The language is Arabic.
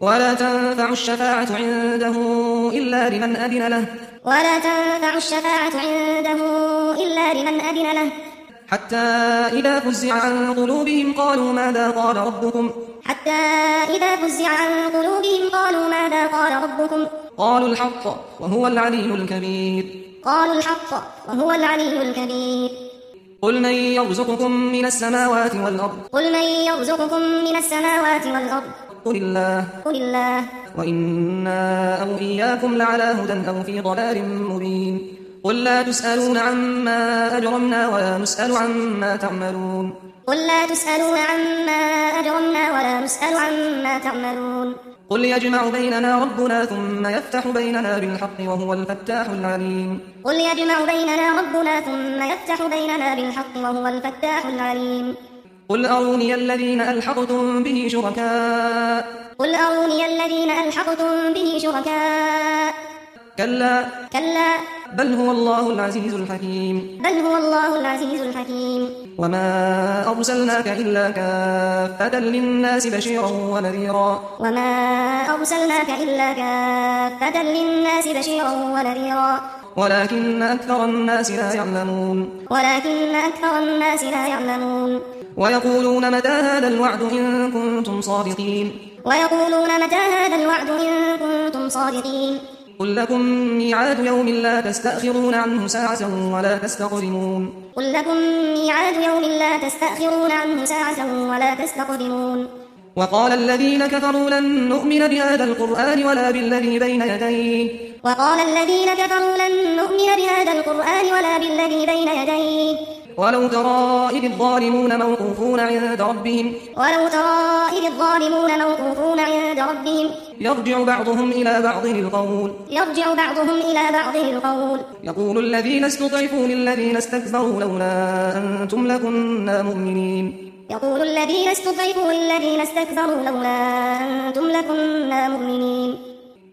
ولا تنفع الشفاعة عنده إلا لمن أذن له ولا تنفع الشفاعة عنده إلا لمن أذن له حتى إذا فزع عن قلوبهم قالوا ماذا قال ربكم حتى إذا فزع عن قلوبهم قالوا ماذا قال ربكم قالوا الحق وهو العلي الكبير قالوا الحق وهو العلي الكبير قل من يرزقكم من السماوات والأرض قل من يرزقكم من السماوات والأرض قل الله وإنا أو إياكم لعلى هدى أو في ضلال مبين قل لا تسألون عما أجرمنا ولا نسأل عما تعملون قل لا تسألون عما أجرمنا ولا نسأل عما تعملون قل يجمع بيننا ربنا ثم يفتح بيننا بالحق وهو الفتاح العليم قل يجمع بيننا ربنا ثم يفتح بيننا بالحق وهو الفتاح العليم قل أروني الذين ألحقتم به شركاء قل أروني الذين ألحقتم به شركاء كلا بل هو الله العزيز الحكيم وما أرسلناك إلا كافة للناس بشيرا ونذيرا ولكن أكثر الناس لا يعلمون ويقولون متى هذا الوعد إن كنتم صادقين قل لكم ميعاد يوم لا تستأخرون عنه ساعة ولا تستقدمون وقال الذين كفروا لن نؤمن بهذا القرآن ولا بالذي بين يديه ولو ترى إذ الظالمون موقوفون عند ربهم يرجع بعضهم إلى بعض القول يقول الذين استضعفوا للذين استكبروا لولا أنتم لكنا مؤمنين